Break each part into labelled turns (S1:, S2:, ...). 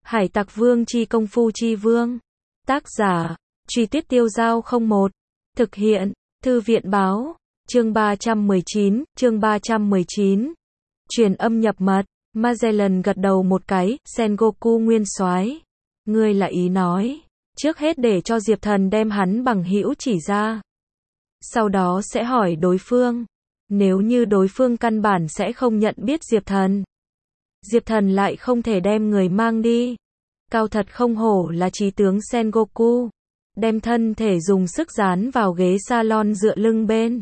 S1: Hải Tặc Vương chi công phu chi vương. Tác giả, Truy Tuyết Tiêu Dao 01. Thực hiện, Thư viện Báo. Chương 319. Truyền âm nhập mật. Magellan gật đầu một cái, Sengoku nguyên soái. Ngươi là ý nói, trước hết để cho Diệp Thần đem hắn bằng hữu chỉ ra. Sau đó sẽ hỏi đối phương. Nếu như đối phương căn bản sẽ không nhận biết Diệp Thần. Diệp Thần lại không thể đem người mang đi. Cao thật không hổ là trí tướng Sengoku. Đem thân thể dùng sức dán vào ghế salon dựa lưng bên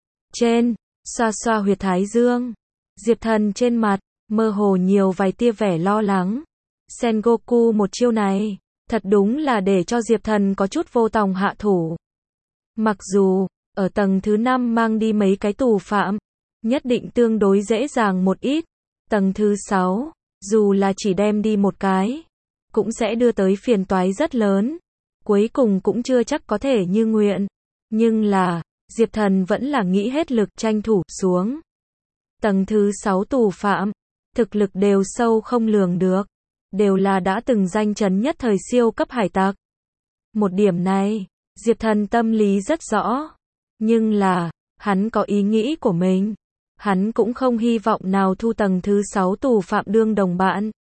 S1: trên, xoa xoa huyệt thái dương. Diệp Thần trên mặt, mơ hồ nhiều vài tia vẻ lo lắng. Sengoku một chiêu này, thật đúng là để cho Diệp Thần có chút vô tòng hạ thủ. Mặc dù, ở tầng thứ 5 mang đi mấy cái tù phạm, nhất định tương đối dễ dàng một ít. Tầng thứ 6, dù là chỉ đem đi một cái, cũng sẽ đưa tới phiền toái rất lớn. Cuối cùng cũng chưa chắc có thể như nguyện. Nhưng là, Diệp Thần vẫn là nghĩ hết lực tranh thủ xuống. Tầng thứ 6 tù phạm, thực lực đều sâu không lường được. Đều là đã từng danh chấn nhất thời siêu cấp hải tặc. Một điểm này, Diệp Thần tâm lý rất rõ. Nhưng là, hắn có ý nghĩ của mình. Hắn cũng không hy vọng nào thu tầng thứ 6 tù phạm đương đồng bạn.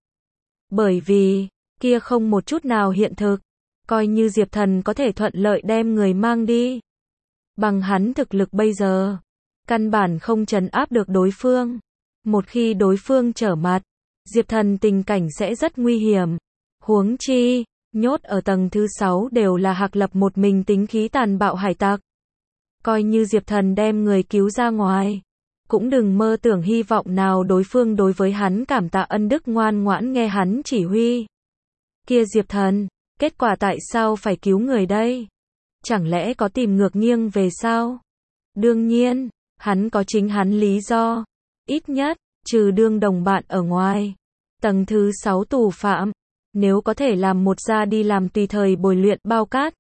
S1: Bởi vì, kia không một chút nào hiện thực. Coi như Diệp Thần có thể thuận lợi đem người mang đi. Bằng hắn thực lực bây giờ, căn bản không trấn áp được đối phương. Một khi đối phương trở mặt, Diệp Thần tình cảnh sẽ rất nguy hiểm. Huống chi, nhốt ở tầng thứ 6 đều là hạc lập một mình tính khí tàn bạo hải tặc. Coi như Diệp Thần đem người cứu ra ngoài, cũng đừng mơ tưởng hy vọng nào đối phương đối với hắn cảm tạ ân đức ngoan ngoãn nghe hắn chỉ huy. Kia Diệp Thần, kết quả tại sao phải cứu người đây? Chẳng lẽ có tìm ngược nghiêng về sao? Đương nhiên, hắn có chính hắn lý do. Ít nhất, trừ đương đồng bạn ở ngoài. Tầng thứ 6 tù phạm, nếu có thể làm một gia đi làm tùy thời bồi luyện bao cát.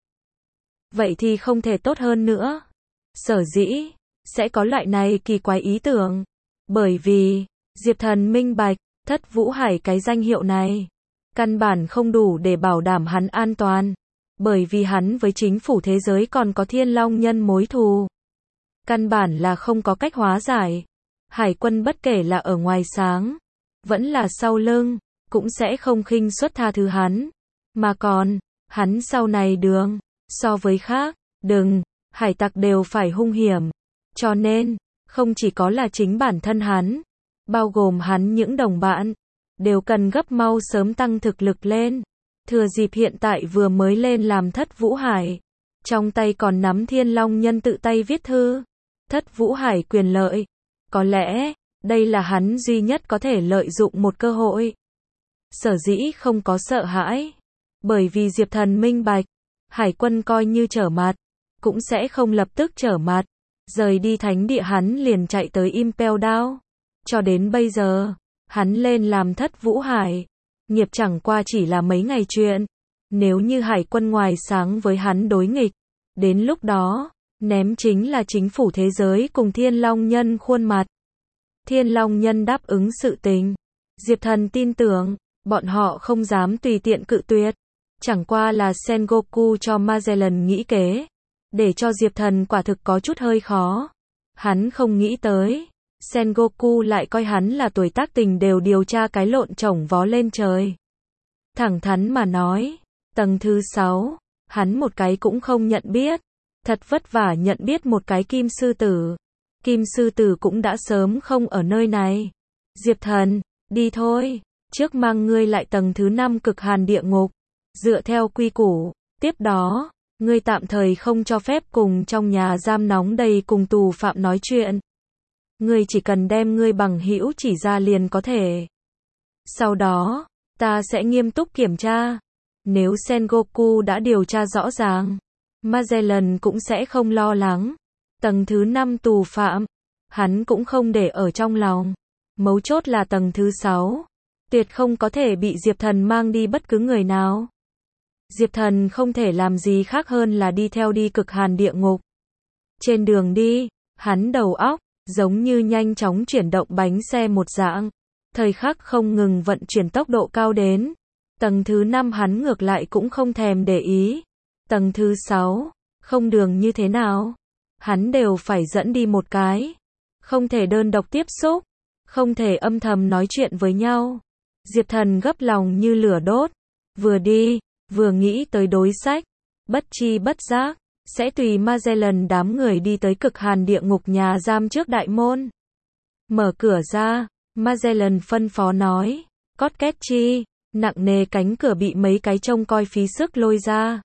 S1: Vậy thì không thể tốt hơn nữa. Sở dĩ, sẽ có loại này kỳ quái ý tưởng. Bởi vì, Diệp Thần minh bạch, Thất Vũ Hải cái danh hiệu này. Căn bản không đủ để bảo đảm hắn an toàn. Bởi vì hắn với chính phủ thế giới còn có Thiên Long Nhân mối thù. Căn bản là không có cách hóa giải. Hải quân bất kể là ở ngoài sáng, vẫn là sau lưng, cũng sẽ không khinh suất tha thứ hắn. Mà còn, hắn sau này đường, so với khác, hải tặc đều phải hung hiểm. Cho nên, không chỉ có là chính bản thân hắn, bao gồm hắn những đồng bạn, đều cần gấp mau sớm tăng thực lực lên. Thừa dịp hiện tại vừa mới lên làm Thất Vũ Hải, trong tay còn nắm Thiên Long Nhân tự tay viết thư. Thất Vũ Hải quyền lợi. Có lẽ, đây là hắn duy nhất có thể lợi dụng một cơ hội. Sở dĩ không có sợ hãi. Bởi vì Diệp Thần minh bạch, hải quân coi như trở mặt, cũng sẽ không lập tức trở mặt. Rời đi thánh địa hắn liền chạy tới Impel Down. Cho đến bây giờ, hắn lên làm Thất Vũ Hải. Nghiệp chẳng qua chỉ là mấy ngày chuyện. Nếu như hải quân ngoài sáng với hắn đối nghịch, đến lúc đó, ném chính là chính phủ thế giới cùng Thiên Long Nhân khuôn mặt. Thiên Long Nhân đáp ứng sự tình. Diệp Thần tin tưởng, bọn họ không dám tùy tiện cự tuyệt. Chẳng qua là Sengoku cho Magellan nghĩ kế. Để cho Diệp Thần quả thực có chút hơi khó. Hắn không nghĩ tới. Sengoku lại coi hắn là tuổi tác tình đều điều tra cái lộn chổng vó lên trời. Thẳng thắn mà nói, tầng thứ 6, hắn một cái cũng không nhận biết. Thật vất vả nhận biết một cái Kim Sư Tử. Kim Sư Tử cũng đã sớm không ở nơi này. Diệp Thần, đi thôi, trước mang ngươi lại tầng thứ 5 cực hàn địa ngục. Dựa theo quy củ, tiếp đó, ngươi tạm thời không cho phép cùng trong nhà giam nóng đầy cùng tù phạm nói chuyện. Ngươi chỉ cần đem ngươi bằng hữu chỉ ra liền có thể. Sau đó, ta sẽ nghiêm túc kiểm tra. Nếu Sengoku đã điều tra rõ ràng, Magellan cũng sẽ không lo lắng. Tầng thứ 5 tù phạm, hắn cũng không để ở trong lòng. Mấu chốt là tầng thứ 6, tuyệt không có thể bị Diệp Thần mang đi bất cứ người nào. Diệp Thần không thể làm gì khác hơn là đi theo đi cực hàn địa ngục. Trên đường đi, hắn đầu óc giống như nhanh chóng chuyển động bánh xe một dạng, thời khắc không ngừng vận chuyển tốc độ cao đến. Tầng thứ 5 hắn ngược lại cũng không thèm để ý. Tầng thứ 6, không đường như thế nào, hắn đều phải dẫn đi một cái. Không thể đơn độc tiếp xúc, không thể âm thầm nói chuyện với nhau. Diệp Thần gấp lòng như lửa đốt, vừa đi, vừa nghĩ tới đối sách, bất chi bất giác, sẽ tùy Magellan đám người đi tới cực hàn địa ngục nhà giam trước đại môn. Mở cửa ra, Magellan phân phó nói, cót két chi, nặng nề cánh cửa bị mấy cái trông coi phí sức lôi ra.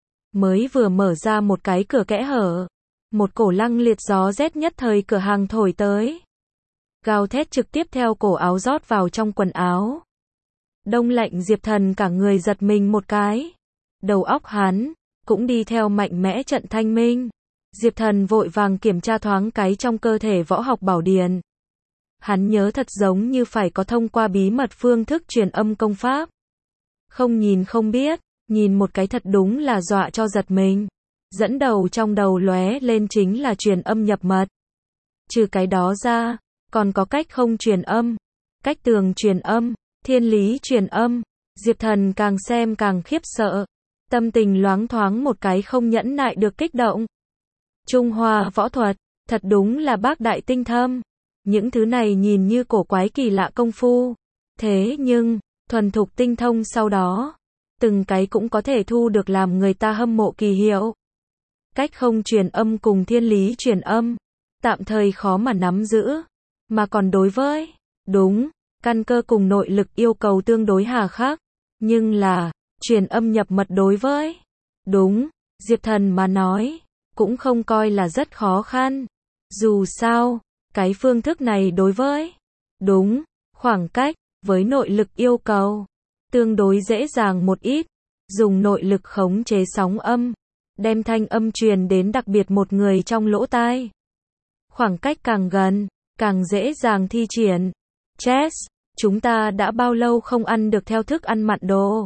S1: Mới vừa mở ra một cái cửa kẽ hở, một cổ lăng liệt gió rét nhất thời cửa hàng thổi tới. Gào thét trực tiếp theo cổ áo rót vào trong quần áo. Đông lạnh Diệp Thần cả người giật mình một cái. Đầu óc hắn cũng đi theo mạnh mẽ trận thanh minh. Diệp Thần vội vàng kiểm tra thoáng cái trong cơ thể võ học bảo điển. Hắn nhớ thật giống như phải có thông qua bí mật phương thức truyền âm công pháp. Không nhìn không biết, nhìn một cái thật đúng là dọa cho giật mình. Dẫn đầu trong đầu lóe lên chính là truyền âm nhập mật. Trừ cái đó ra, còn có cách không truyền âm, cách tường truyền âm, thiên lý truyền âm. Diệp Thần càng xem càng khiếp sợ, tâm tình loáng thoáng một cái không nhẫn nại được kích động. Trung Hoa võ thuật, thật đúng là bác đại tinh thâm. Những thứ này nhìn như cổ quái kỳ lạ công phu, thế nhưng, thuần thục tinh thông sau đó, từng cái cũng có thể thu được làm người ta hâm mộ kỳ hiệu. Cách không truyền âm cùng thiên lý truyền âm, tạm thời khó mà nắm giữ, mà còn đối với, đúng, căn cơ cùng nội lực yêu cầu tương đối hà khắc, nhưng là, truyền âm nhập mật đối với, đúng, Diệp Thần mà nói, cũng không coi là rất khó khăn. Dù sao, cái phương thức này đối với, đúng, khoảng cách, với nội lực yêu cầu, tương đối dễ dàng một ít, dùng nội lực khống chế sóng âm, đem thanh âm truyền đến đặc biệt một người trong lỗ tai. Khoảng cách càng gần, càng dễ dàng thi triển. Chess, chúng ta đã bao lâu không ăn được theo thức ăn mặn đồ?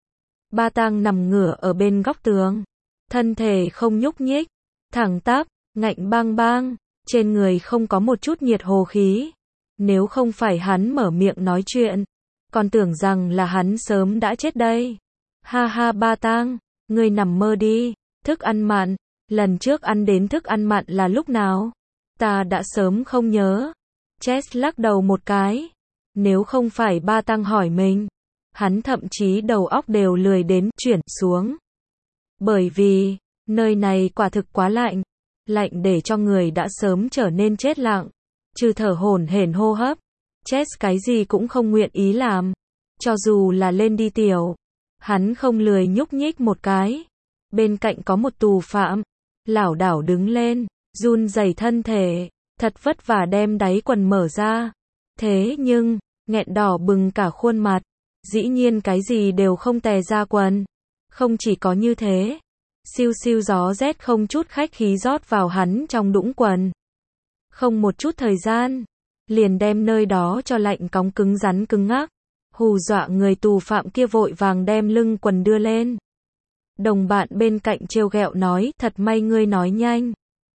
S1: Ba Tang nằm ngửa ở bên góc tường, thân thể không nhúc nhích, thẳng tắp, ngạnh bang bang, trên người không có một chút nhiệt hồ khí. Nếu không phải hắn mở miệng nói chuyện, còn tưởng rằng là hắn sớm đã chết đây. Ha ha Ba Tang, ngươi nằm mơ đi, thức ăn mặn, lần trước ăn đến thức ăn mặn là lúc nào? Ta đã sớm không nhớ. Chess lắc đầu một cái. Nếu không phải Ba Tang hỏi mình, hắn thậm chí đầu óc đều lười đến chuyển xuống. Bởi vì, nơi này quả thực quá lạnh. Lạnh để cho người đã sớm trở nên chết lặng. Trừ thở hổn hển hô hấp, Chess cái gì cũng không nguyện ý làm. Cho dù là lên đi tiểu, hắn không lười nhúc nhích một cái. Bên cạnh có một tù phạm, lảo đảo đứng lên, run rẩy thân thể, thật vất vả đem đáy quần mở ra. Thế nhưng, nghẹn đỏ bừng cả khuôn mặt, dĩ nhiên cái gì đều không tè ra quần. Không chỉ có như thế, siêu siêu gió rét không chút khách khí rót vào hắn trong đũng quần. Không một chút thời gian, liền đem nơi đó cho lạnh cóng cứng rắn cứng ngắc. Hù dọa người tù phạm kia vội vàng đem lưng quần đưa lên. Đồng bạn bên cạnh trêu ghẹo nói, thật may ngươi nói nhanh.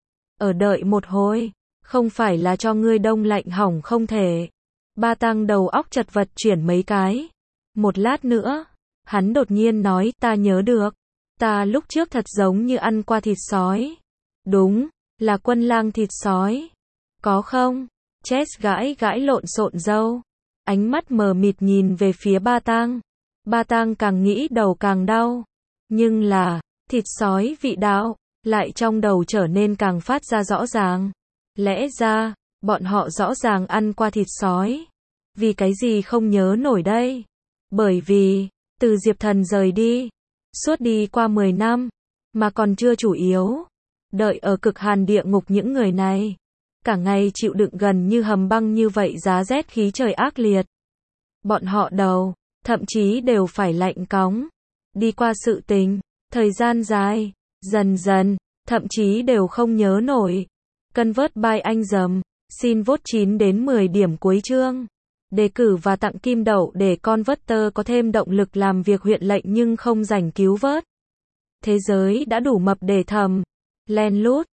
S1: Ở đợi một hồi, không phải là cho ngươi đông lạnh hỏng không thể. Ba Tang đầu óc chật vật chuyển mấy cái. Một lát nữa, hắn đột nhiên nói, ta nhớ được. Ta lúc trước thật giống như ăn qua thịt sói. Đúng, là quân lang thịt sói. Có không? Chess gãi gãi lộn xộn râu. Ánh mắt mờ mịt nhìn về phía Ba Tang. Ba Tang càng nghĩ đầu càng đau. Nhưng là, thịt sói vị đạo, lại trong đầu trở nên càng phát ra rõ ràng. Lẽ ra, bọn họ rõ ràng ăn qua thịt sói. Vì cái gì không nhớ nổi đây? Bởi vì, từ Diệp Thần rời đi, suốt đi qua 10 năm, mà còn chưa chủ yếu. Đợi ở cực hàn địa ngục những người này, cả ngày chịu đựng gần như hầm băng như vậy giá rét khí trời ác liệt. Bọn họ đầu, thậm chí đều phải lạnh cóng. Đi qua sự tình, thời gian dài, dần dần, thậm chí đều không nhớ nổi. Convert by anh dầm, xin vote 9 đến 10 điểm cuối chương. Đề cử và tặng kim đậu để Converter có thêm động lực làm việc huyện lệnh nhưng không rảnh cứu vớt. Thế giới đã đủ mập để thầm, len lút,